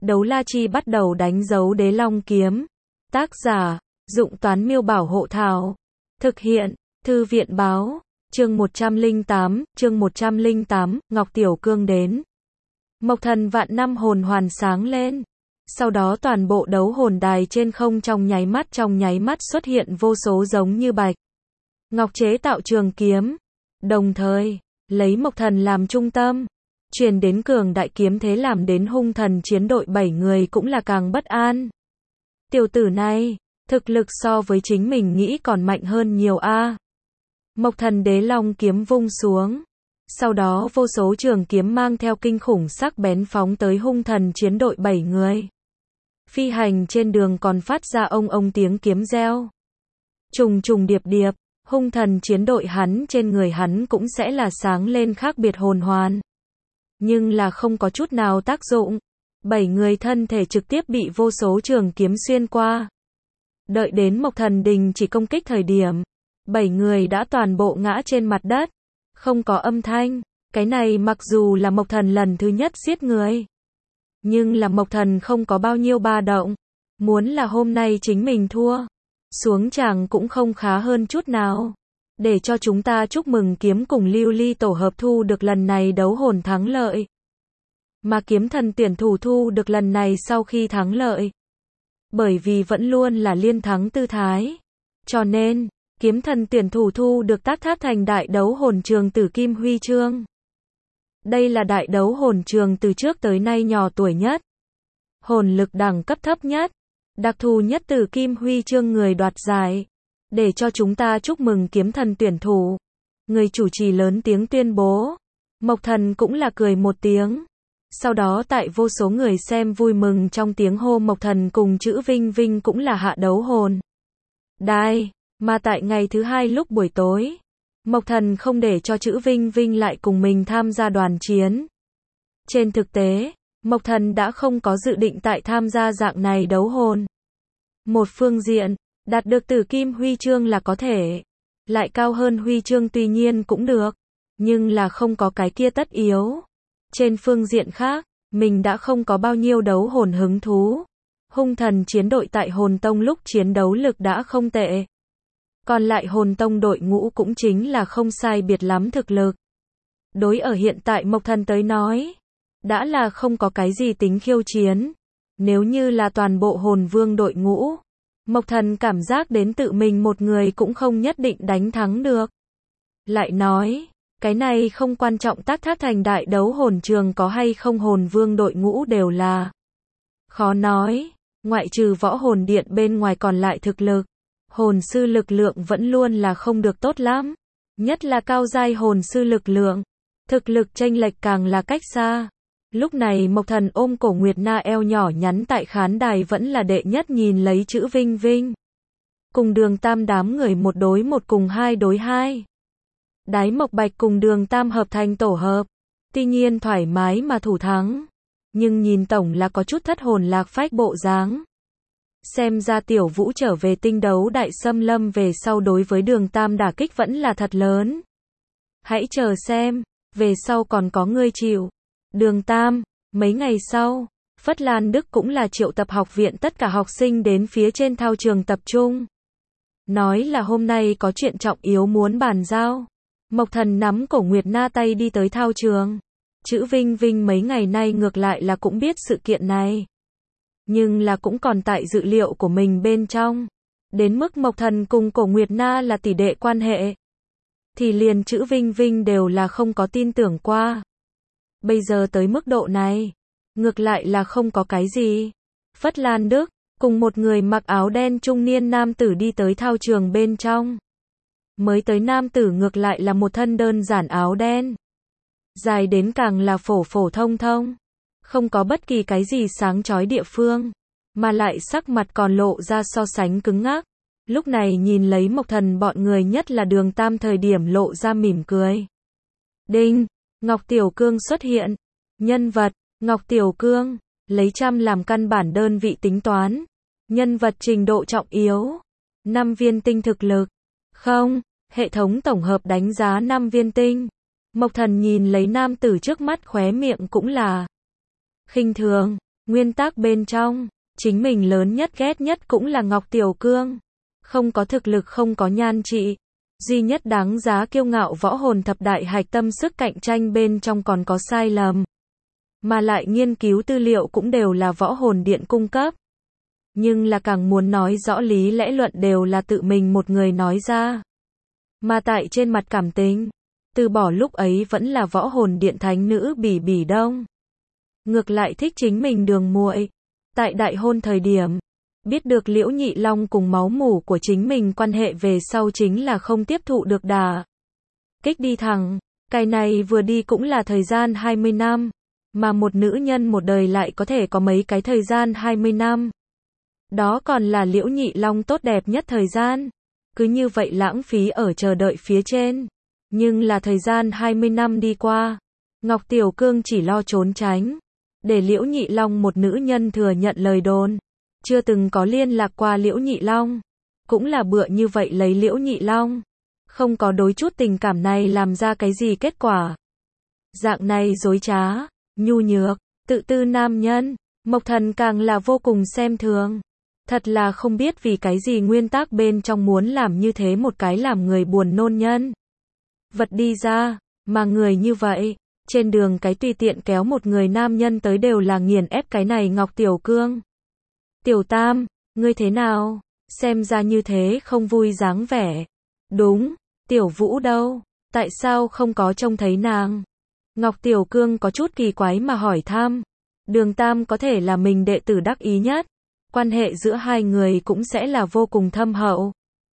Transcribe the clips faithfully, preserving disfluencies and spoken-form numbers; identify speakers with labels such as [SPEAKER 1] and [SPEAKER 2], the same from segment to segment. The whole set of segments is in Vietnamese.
[SPEAKER 1] Đấu la chi bắt đầu đánh dấu đế long kiếm. Tác giả, Dụng Toán Miêu Bảo Hộ Thảo. Thực hiện, Thư viện Báo. Chương một trăm lẻ tám, chương một trăm lẻ tám, Ngọc Tiểu Cương đến. Mộc Thần vạn năm hồn hoàn sáng lên. Sau đó toàn bộ đấu hồn đài trên không trong nháy mắt trong nháy mắt xuất hiện vô số giống như bạch ngọc chế tạo trường kiếm. Đồng thời, lấy Mộc Thần làm trung tâm, truyền đến cường đại kiếm thế làm đến hung thần chiến đội bảy người cũng là càng bất an. Tiểu tử này, thực lực so với chính mình nghĩ còn mạnh hơn nhiều a. Mộc Thần đế long kiếm vung xuống. Sau đó vô số trường kiếm mang theo kinh khủng sắc bén phóng tới hung thần chiến đội bảy người. Phi hành trên đường còn phát ra ông ông tiếng kiếm reo. Trùng trùng điệp điệp, hung thần chiến đội hắn trên người hắn cũng sẽ là sáng lên khác biệt hồn hoàn. Nhưng là không có chút nào tác dụng. Bảy người thân thể trực tiếp bị vô số trường kiếm xuyên qua. Đợi đến Mộc Thần đình chỉ công kích thời điểm, bảy người đã toàn bộ ngã trên mặt đất. Không có âm thanh. Cái này mặc dù là Mộc Thần lần thứ nhất giết người, nhưng là Mộc Thần không có bao nhiêu ba động. Muốn là hôm nay chính mình thua, xuống chàng cũng không khá hơn chút nào. Để cho chúng ta chúc mừng kiếm cùng lưu ly tổ hợp thu được lần này đấu hồn thắng lợi. Mà kiếm thần tuyển thủ thu được lần này sau khi thắng lợi. Bởi vì vẫn luôn là liên thắng tư thái. Cho nên, kiếm thần tuyển thủ thu được tác tháp thành đại đấu hồn trường tử kim huy chương. Đây là đại đấu hồn trường từ trước tới nay nhỏ tuổi nhất. Hồn lực đẳng cấp thấp nhất. Đặc thù nhất tử kim huy chương người đoạt giải. Để cho chúng ta chúc mừng kiếm thần tuyển thủ. Người chủ trì lớn tiếng tuyên bố. Mộc Thần cũng là cười một tiếng. Sau đó tại vô số người xem vui mừng trong tiếng hô Mộc Thần cùng chữ Vinh Vinh cũng là hạ đấu hồn đài. Mà tại ngày thứ hai lúc buổi tối, Mộc Thần không để cho chữ Vinh Vinh lại cùng mình tham gia đoàn chiến. Trên thực tế, Mộc Thần đã không có dự định tại tham gia dạng này đấu hồn. Một phương diện, đạt được tử kim huy chương là có thể. Lại cao hơn huy chương tuy nhiên cũng được. Nhưng là không có cái kia tất yếu. Trên phương diện khác, mình đã không có bao nhiêu đấu hồn hứng thú. Hung thần chiến đội tại hồn tông lúc chiến đấu lực đã không tệ. Còn lại hồn tông đội ngũ cũng chính là không sai biệt lắm thực lực. Đối ở hiện tại Mộc Thần tới nói, đã là không có cái gì tính khiêu chiến. Nếu như là toàn bộ hồn vương đội ngũ, Mộc Thần cảm giác đến tự mình một người cũng không nhất định đánh thắng được. Lại nói, cái này không quan trọng tác tháp thành đại đấu hồn trường có hay không hồn vương đội ngũ đều là khó nói, ngoại trừ võ hồn điện bên ngoài còn lại thực lực. Hồn sư lực lượng vẫn luôn là không được tốt lắm. Nhất là cao giai hồn sư lực lượng. Thực lực chênh lệch càng là cách xa. Lúc này Mộc Thần ôm cổ Nguyệt Na eo nhỏ nhắn tại khán đài vẫn là đệ nhất nhìn lấy chữ Vinh Vinh. Cùng Đường Tam đám người một đối một cùng hai đối hai. Đái Mộc Bạch cùng Đường Tam hợp thành tổ hợp. Tuy nhiên thoải mái mà thủ thắng. Nhưng nhìn tổng là có chút thất hồn lạc phách bộ dáng. Xem ra Tiểu Vũ trở về tinh đấu đại xâm lâm về sau đối với Đường Tam đả kích vẫn là thật lớn. Hãy chờ xem, về sau còn có ngươi chịu. Đường Tam, mấy ngày sau, Phất Lan Đức cũng là triệu tập học viện tất cả học sinh đến phía trên thao trường tập trung. Nói là hôm nay có chuyện trọng yếu muốn bàn giao. Mộc Thần nắm cổ Nguyệt Na tay đi tới thao trường. Chữ Vinh Vinh mấy ngày nay ngược lại là cũng biết sự kiện này. Nhưng là cũng còn tại dự liệu của mình bên trong. Đến mức Mộc Thần cùng cổ Nguyệt Na là tỷ đệ quan hệ. Thì liền chữ Vinh Vinh đều là không có tin tưởng qua. Bây giờ tới mức độ này. Ngược lại là không có cái gì. Phất Lan Đức, cùng một người mặc áo đen trung niên nam tử đi tới thao trường bên trong. Mới tới nam tử ngược lại là một thân đơn giản áo đen. Dài đến càng là phổ phổ thông thông. Không có bất kỳ cái gì sáng chói địa phương, mà lại sắc mặt còn lộ ra so sánh cứng ngắc. Lúc này nhìn lấy Mộc Thần bọn người nhất là Đường Tam thời điểm lộ ra mỉm cười. Đinh, Ngọc Tiểu Cương xuất hiện. Nhân vật, Ngọc Tiểu Cương, lấy trăm làm căn bản đơn vị tính toán. Nhân vật trình độ trọng yếu. năm viên tinh thực lực. Không, hệ thống tổng hợp đánh giá năm viên tinh. Mộc Thần nhìn lấy nam tử trước mắt khóe miệng cũng là khinh thường. Nguyên tắc bên trong, chính mình lớn nhất ghét nhất cũng là Ngọc Tiểu Cương. Không có thực lực, không có nhan trị. Duy nhất đáng giá kiêu ngạo võ hồn thập đại hạch tâm sức cạnh tranh bên trong còn có sai lầm. Mà lại nghiên cứu tư liệu cũng đều là võ hồn điện cung cấp. Nhưng là càng muốn nói rõ lý lẽ luận đều là tự mình một người nói ra. Mà tại trên mặt cảm tình, từ bỏ lúc ấy vẫn là võ hồn điện thánh nữ Bỉ Bỉ Đông. Ngược lại thích chính mình đường muội. Tại đại hôn thời điểm, biết được Liễu Nhị Long cùng máu mủ của chính mình quan hệ về sau chính là không tiếp thụ được đà kích đi thẳng. Cái này vừa đi cũng là thời gian hai mươi năm. Mà một nữ nhân một đời lại có thể có mấy cái thời gian hai mươi năm. Đó còn là Liễu Nhị Long tốt đẹp nhất thời gian. Cứ như vậy lãng phí ở chờ đợi phía trên. Nhưng là thời gian hai mươi năm đi qua. Ngọc Tiểu Cương chỉ lo trốn tránh. Để Liễu Nhị Long một nữ nhân thừa nhận lời đồn. Chưa từng có liên lạc qua Liễu Nhị Long. Cũng là bựa như vậy lấy Liễu Nhị Long. Không có đối chút tình cảm này làm ra cái gì kết quả. Dạng này dối trá, nhu nhược, tự tư nam nhân, Mộc Thần càng là vô cùng xem thường. Thật là không biết vì cái gì nguyên tắc bên trong muốn làm như thế một cái làm người buồn nôn nhân. Vật đi ra, mà người như vậy, trên đường cái tùy tiện kéo một người nam nhân tới đều là nghiền ép cái này Ngọc Tiểu Cương. Tiểu Tam, ngươi thế nào? Xem ra như thế không vui dáng vẻ. Đúng, Tiểu Vũ đâu? Tại sao không có trông thấy nàng? Ngọc Tiểu Cương có chút kỳ quái mà hỏi thăm. Đường Tam có thể là mình đệ tử đắc ý nhất. Quan hệ giữa hai người cũng sẽ là vô cùng thâm hậu.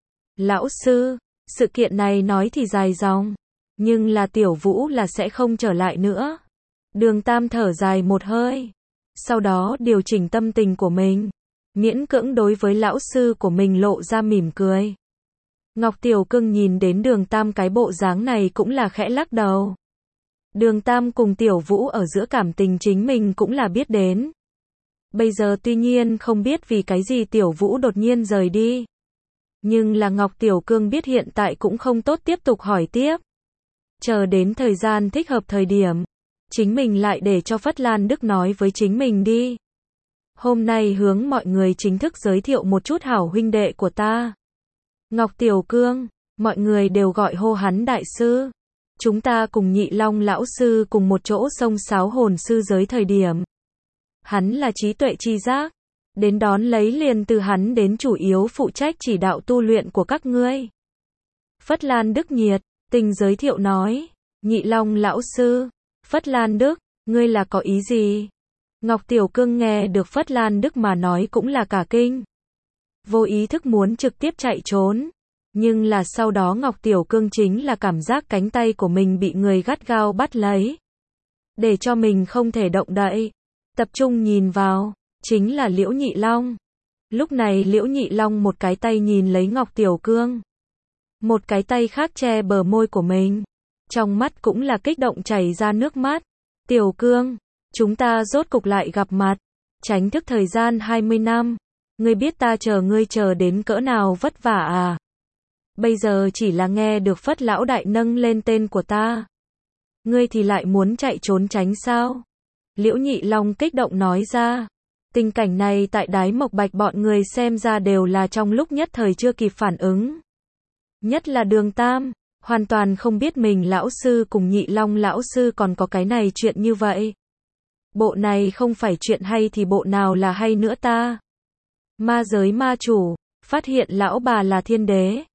[SPEAKER 1] Lão sư, sự kiện này nói thì dài dòng. Nhưng là Tiểu Vũ là sẽ không trở lại nữa. Đường Tam thở dài một hơi. Sau đó điều chỉnh tâm tình của mình. Miễn cưỡng đối với lão sư của mình lộ ra mỉm cười. Ngọc Tiểu Cương nhìn đến Đường Tam cái bộ dáng này cũng là khẽ lắc đầu. Đường Tam cùng Tiểu Vũ ở giữa cảm tình chính mình cũng là biết đến. Bây giờ tuy nhiên không biết vì cái gì Tiểu Vũ đột nhiên rời đi. Nhưng là Ngọc Tiểu Cương biết hiện tại cũng không tốt tiếp tục hỏi tiếp. Chờ đến thời gian thích hợp thời điểm, chính mình lại để cho Phất Lan Đức nói với chính mình đi. Hôm nay hướng mọi người chính thức giới thiệu một chút hảo huynh đệ của ta. Ngọc Tiểu Cương, mọi người đều gọi hô hắn đại sư. Chúng ta cùng Nhị Long lão sư cùng một chỗ xông sáo hồn sư giới thời điểm. Hắn là trí tuệ chi giác. Đến đón lấy liền từ hắn đến chủ yếu phụ trách chỉ đạo tu luyện của các ngươi. Phất Lan Đức nhiệt tình giới thiệu nói. Nhị Long lão sư. Phất Lan Đức, ngươi là có ý gì? Ngọc Tiểu Cương nghe được Phất Lan Đức mà nói cũng là cả kinh. Vô ý thức muốn trực tiếp chạy trốn. Nhưng là sau đó Ngọc Tiểu Cương chính là cảm giác cánh tay của mình bị người gắt gao bắt lấy. Để cho mình không thể động đậy. Tập trung nhìn vào, chính là Liễu Nhị Long. Lúc này Liễu Nhị Long một cái tay nhìn lấy Ngọc Tiểu Cương. Một cái tay khác che bờ môi của mình. Trong mắt cũng là kích động chảy ra nước mắt. Tiểu Cương, chúng ta rốt cục lại gặp mặt. Tránh thức thời gian hai mươi năm. Ngươi biết ta chờ ngươi chờ đến cỡ nào vất vả à? Bây giờ chỉ là nghe được Phất lão đại nâng lên tên của ta. Ngươi thì lại muốn chạy trốn tránh sao? Liễu Nhị Long kích động nói ra. Tình cảnh này tại Đái Mộc Bạch bọn người xem ra đều là trong lúc nhất thời chưa kịp phản ứng. Nhất là Đường Tam, hoàn toàn không biết mình lão sư cùng Nhị Long lão sư còn có cái này chuyện như vậy. Bộ này không phải chuyện hay thì bộ nào là hay nữa ta? Ma giới ma chủ, phát hiện lão bà là thiên đế.